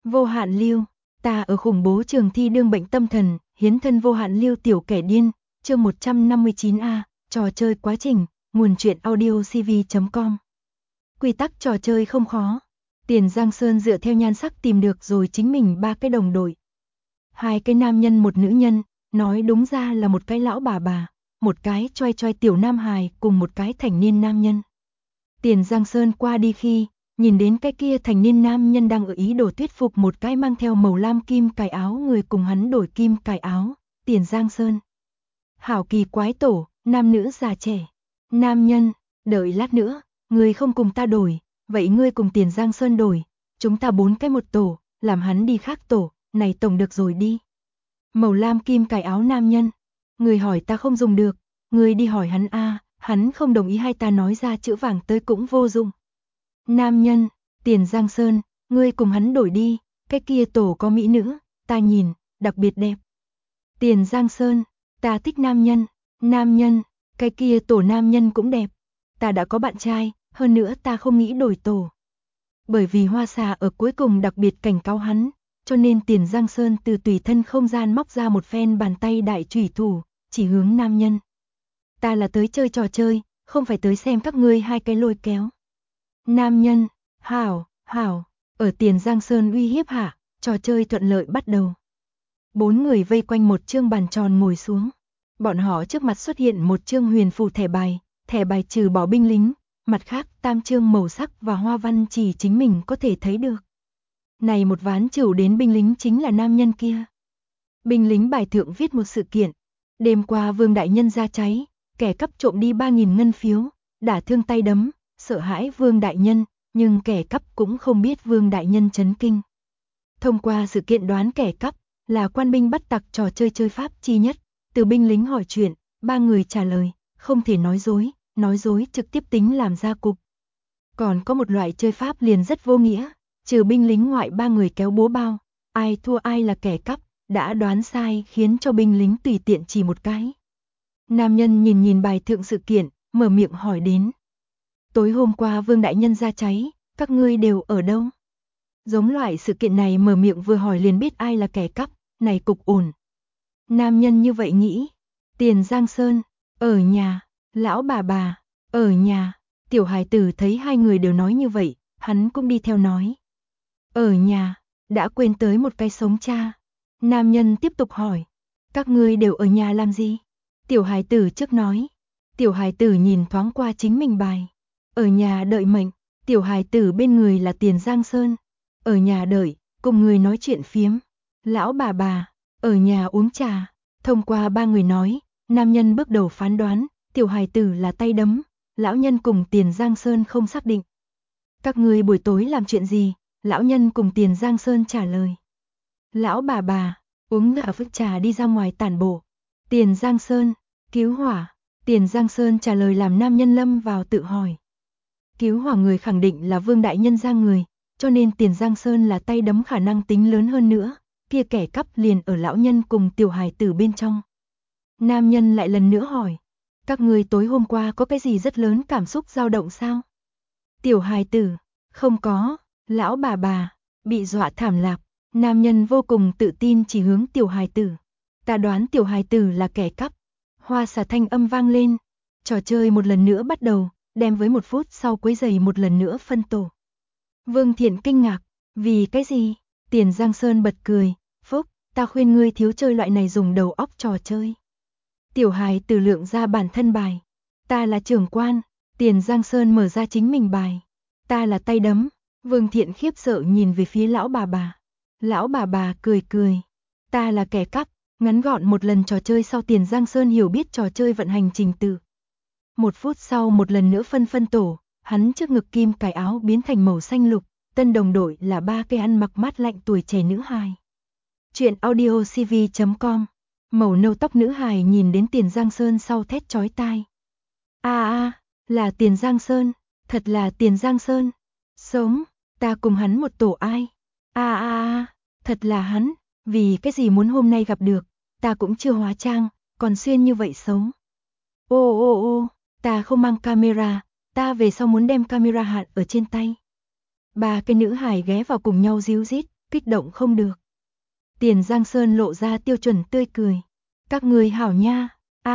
Vô hạn lưu, ta ở khủng bố trường thi đương bệnh tâm thần, hiến thân vô hạn lưu tiểu kẻ điên, chương 159A, trò chơi quá trình, nguồn truyện audiocv.com. Quy tắc trò chơi không khó. Tiền Giang Sơn dựa theo nhan sắc tìm được rồi chính mình 3 cái đồng đội. 2 cái nam nhân một nữ nhân, nói đúng ra là một cái lão bà, một cái choai choai tiểu nam hài cùng một cái thành niên nam nhân. Tiền Giang Sơn qua đi khi, nhìn đến cái kia thành niên nam nhân đang ở ý đồ thuyết phục một cái mang theo màu lam kim cài áo người cùng hắn đổi kim cài áo, Tiền Giang Sơn. Hảo kỳ quái tổ, nam nữ già trẻ. Nam nhân, đợi lát nữa, ngươi không cùng ta đổi, vậy ngươi cùng Tiền Giang Sơn đổi, chúng ta 4 cái một tổ, làm hắn đi khác tổ, này tổng được rồi đi. Màu lam kim cài áo nam nhân, người hỏi ta không dùng được, người đi hỏi hắn a, hắn không đồng ý hay ta nói ra chữ vàng tới cũng vô dụng. Nam nhân, Tiền Giang Sơn, ngươi cùng hắn đổi đi, cái kia tổ có mỹ nữ, ta nhìn, đặc biệt đẹp. Tiền Giang Sơn, ta thích nam nhân, cái kia tổ nam nhân cũng đẹp, ta đã có bạn trai, hơn nữa ta không nghĩ đổi tổ. Bởi vì Hoa Xà ở cuối cùng đặc biệt cảnh cáo hắn, cho nên Tiền Giang Sơn từ tùy thân không gian móc ra một phen bàn tay đại chủy thủ, chỉ hướng nam nhân. Ta là tới chơi trò chơi, không phải tới xem các ngươi hai cái lôi kéo. Nam nhân, hảo, ở Tiền Giang Sơn uy hiếp hạ, trò chơi thuận lợi bắt đầu. 4 người vây quanh một chương bàn tròn ngồi xuống. Bọn họ trước mặt xuất hiện một chương huyền phù thẻ bài trừ bỏ binh lính, mặt khác tam chương màu sắc và hoa văn chỉ chính mình có thể thấy được. Này một ván chịu đến binh lính chính là nam nhân kia. Binh lính bài thượng viết một sự kiện. Đêm qua Vương đại nhân ra cháy, kẻ cắp trộm đi 3.000 ngân phiếu, đả thương tay đấm, sợ hãi Vương đại nhân, nhưng kẻ cắp cũng không biết Vương đại nhân chấn kinh. Thông qua sự kiện đoán kẻ cắp là quan binh bắt tặc trò chơi pháp chi nhất, từ binh lính hỏi chuyện, 3 người trả lời, không thể nói dối trực tiếp tính làm ra cục. Còn có một loại chơi pháp liền rất vô nghĩa, trừ binh lính ngoại 3 người kéo búa bao, ai thua ai là kẻ cắp, đã đoán sai khiến cho binh lính tùy tiện chỉ một cái. Nam nhân nhìn bài thượng sự kiện, mở miệng hỏi đến. Tối hôm qua Vương đại nhân ra cháy, các ngươi đều ở đâu? Giống loại sự kiện này mở miệng vừa hỏi liền biết ai là kẻ cắp, này cục ổn. Nam nhân như vậy nghĩ. Tiền Giang Sơn, ở nhà, lão bà, ở nhà. Tiểu hài tử thấy hai người đều nói như vậy, hắn cũng đi theo nói. Ở nhà, đã quên tới một cái sống cha. Nam nhân tiếp tục hỏi, các ngươi đều ở nhà làm gì? Tiểu hài tử trước nói. Tiểu hài tử nhìn thoáng qua chính mình bài. Ở nhà đợi mệnh, tiểu hài tử bên người là Tiền Giang Sơn. Ở nhà đợi, cùng người nói chuyện phiếm. Lão bà, ở nhà uống trà. Thông qua 3 người nói, nam nhân bước đầu phán đoán, tiểu hài tử là tay đấm, lão nhân cùng Tiền Giang Sơn không xác định. Các ngươi buổi tối làm chuyện gì? Lão nhân cùng Tiền Giang Sơn trả lời. Lão bà, uống ngả phức trà đi ra ngoài tản bộ. Tiền Giang Sơn, cứu hỏa. Tiền Giang Sơn trả lời làm nam nhân lâm vào tự hỏi. Cứu hỏa người khẳng định là Vương đại nhân ra người, cho nên Tiền Giang Sơn là tay đấm khả năng tính lớn hơn nữa, kia kẻ cắp liền ở lão nhân cùng tiểu hài tử bên trong. Nam nhân lại lần nữa hỏi, các ngươi tối hôm qua có cái gì rất lớn cảm xúc dao động sao? Tiểu hài tử, không có. Lão bà, bị dọa thảm lạc. Nam nhân vô cùng tự tin chỉ hướng tiểu hài tử. Ta đoán tiểu hài tử là kẻ cắp. Hoa xà thanh âm vang lên. Trò chơi một lần nữa bắt đầu, đem với 1 phút sau quấy giày một lần nữa phân tổ. Vương Thiện kinh ngạc, vì cái gì? Tiền Giang Sơn bật cười, Phúc, ta khuyên ngươi thiếu chơi loại này dùng đầu óc trò chơi. Tiểu hài tử lượng ra bản thân bài. Ta là trưởng quan. Tiền Giang Sơn mở ra chính mình bài. Ta là tay đấm. Vương Thiện khiếp sợ nhìn về phía lão bà. Lão bà cười. Ta là kẻ cắp. Ngắn gọn một lần trò chơi sau Tiền Giang Sơn hiểu biết trò chơi vận hành trình tự. 1 phút sau một lần nữa phân tổ, hắn trước ngực kim cài áo biến thành màu xanh lục, tân đồng đội là 3 cây ăn mặc mát lạnh tuổi trẻ nữ hài. Chuyện audiocv.com. Màu nâu tóc nữ hài nhìn đến Tiền Giang Sơn sau thét chói tai. Là Tiền Giang Sơn, thật là Tiền Giang Sơn. Sống, ta cùng hắn một tổ ai? Thật là hắn, vì cái gì muốn hôm nay gặp được, ta cũng chưa hóa trang, còn xuyên như vậy xấu. Ô, ta không mang camera, ta về sau muốn đem camera hạn ở trên tay. 3 cái nữ hài ghé vào cùng nhau díu dít, kích động không được. Tiền Giang Sơn lộ ra tiêu chuẩn tươi cười. Các ngươi hảo nha,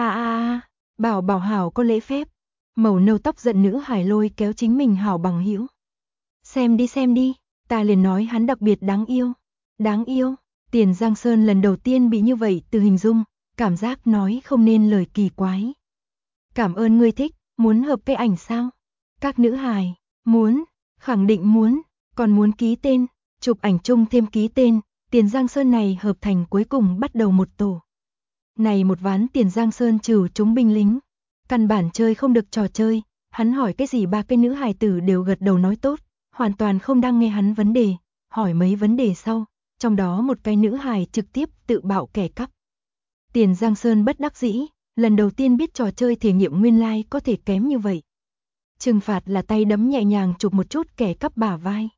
bảo bảo hảo có lễ phép. Màu nâu tóc giận nữ hài lôi kéo chính mình hảo bằng hữu. Xem đi, ta liền nói hắn đặc biệt đáng yêu. Đáng yêu, Tiền Giang Sơn lần đầu tiên bị như vậy từ hình dung, cảm giác nói không nên lời kỳ quái. Cảm ơn ngươi thích, muốn hợp cái ảnh sao? Các nữ hài, muốn, khẳng định muốn, còn muốn ký tên, chụp ảnh chung thêm ký tên, Tiền Giang Sơn này hợp thành cuối cùng bắt đầu một tổ. Này một ván Tiền Giang Sơn trừ chúng binh lính, căn bản chơi không được trò chơi, hắn hỏi cái gì ba cái nữ hài tử đều gật đầu nói tốt, hoàn toàn không đang nghe hắn vấn đề, hỏi mấy vấn đề sau, trong đó một cái nữ hài trực tiếp tự bạo kẻ cắp. Tiền Giang Sơn bất đắc dĩ, lần đầu tiên biết trò chơi thể nghiệm nguyên lai có thể kém như vậy. Trừng phạt là tay đấm nhẹ nhàng chụp một chút kẻ cắp bả vai.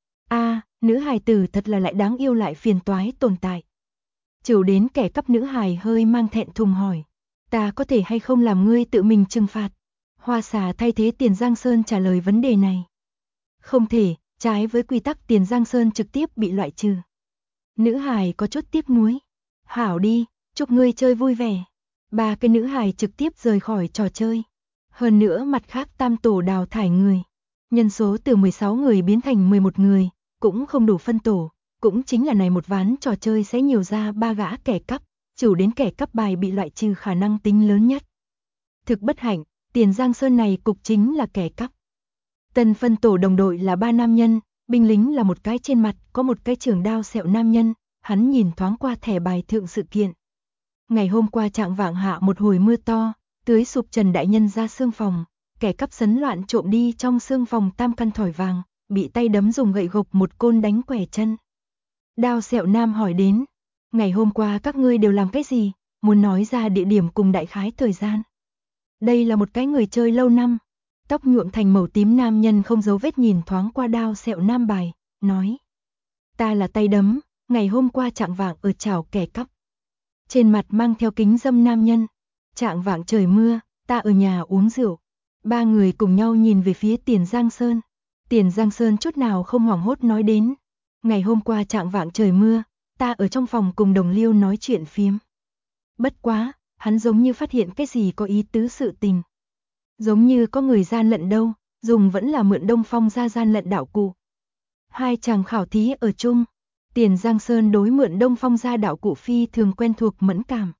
Nữ hài tử thật là lại đáng yêu lại phiền toái tồn tại. Chịu đến kẻ cắp nữ hài hơi mang thẹn thùng hỏi. Ta có thể hay không làm ngươi tự mình trừng phạt? Hoa xà thay thế Tiền Giang Sơn trả lời vấn đề này. Không thể, trái với quy tắc Tiền Giang Sơn trực tiếp bị loại trừ. Nữ hài có chút tiếc nuối. Hảo đi, chúc ngươi chơi vui vẻ. Ba cái nữ hài trực tiếp rời khỏi trò chơi. Hơn nữa mặt khác tam tổ đào thải người. Nhân số từ 16 người biến thành 11 người, cũng không đủ phân tổ. Cũng chính là này một ván trò chơi sẽ nhiều ra 3 gã kẻ cắp, chủ đến kẻ cắp bài bị loại trừ khả năng tính lớn nhất. Thực bất hạnh, Tiền Giang Sơn này cục chính là kẻ cắp. Tân phân tổ đồng đội là 3 nam nhân, binh lính là một cái trên mặt có một cái trường đao sẹo nam nhân, hắn nhìn thoáng qua thẻ bài thượng sự kiện. Ngày hôm qua trạng vạng hạ một hồi mưa to, tưới sụp Trần Đại Nhân ra xương phòng, kẻ cắp sấn loạn trộm đi trong xương phòng tam căn thỏi vàng, bị tay đấm dùng gậy gộc một côn đánh quẻ chân. Đao sẹo nam hỏi đến, ngày hôm qua các ngươi đều làm cái gì, muốn nói ra địa điểm cùng đại khái thời gian. Đây là một cái người chơi lâu năm, tóc nhuộm thành màu tím nam nhân không giấu vết nhìn thoáng qua đao sẹo nam bài, nói. Ta là tay đấm, ngày hôm qua trạng vạng ở chảo kẻ cắp. Trên mặt mang theo kính dâm nam nhân, trạng vạng trời mưa, ta ở nhà uống rượu. Ba người cùng nhau nhìn về phía Tiền Giang Sơn. Tiền Giang Sơn chút nào không hoảng hốt nói đến. Ngày hôm qua trạng vạng trời mưa, ta ở trong phòng cùng đồng liêu nói chuyện phiếm. Bất quá, hắn giống như phát hiện cái gì có ý tứ sự tình. Giống như có người gian lận đâu, dùng vẫn là mượn Đông Phong ra gian lận đạo cụ. Hai chàng khảo thí ở chung, Tiền Giang Sơn đối mượn Đông Phong ra đạo cụ phi thường quen thuộc mẫn cảm.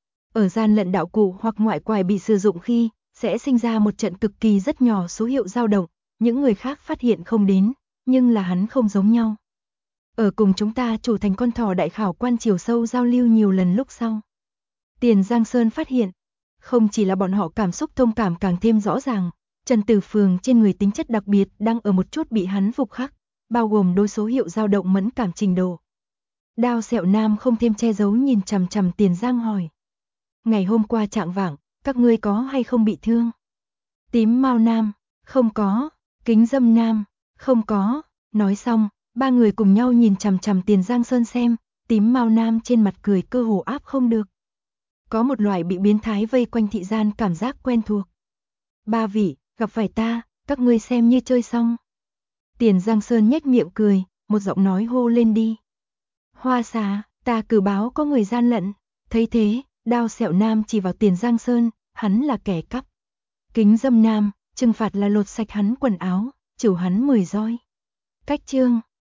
Ở gian lận đạo cụ hoặc ngoại quải bị sử dụng khi, sẽ sinh ra một trận cực kỳ rất nhỏ số hiệu dao động, những người khác phát hiện không đến, nhưng là hắn không giống nhau. Ở cùng chúng ta chủ thành con thỏ đại khảo quan chiều sâu giao lưu nhiều lần lúc sau. Tiền Giang Sơn phát hiện, không chỉ là bọn họ cảm xúc thông cảm càng thêm rõ ràng, Trần Tử Phường trên người tính chất đặc biệt đang ở một chút bị hắn phục khắc, bao gồm đôi số hiệu dao động mẫn cảm trình độ. Đao sẹo nam không thêm che giấu nhìn chằm chằm Tiền Giang hỏi. Ngày hôm qua trạng vạng, các ngươi có hay không bị thương? Tím mao nam, không có. Kính dâm nam, không có. Nói xong, ba người cùng nhau nhìn chằm chằm Tiền Giang Sơn xem, tím mao nam trên mặt cười cơ hồ áp không được. Có một loại bị biến thái vây quanh thị gian cảm giác quen thuộc. Ba vị, gặp phải ta, các ngươi xem như chơi xong. Tiền Giang Sơn nhếch miệng cười, một giọng nói hô lên đi. Hoa xà, ta cử báo có người gian lận. Thấy thế, đao sẹo nam chỉ vào Tiền Giang Sơn, hắn là kẻ cắp. Kính dâm nam, trừng phạt là lột sạch hắn quần áo, chịu hắn 10 roi. Cách chương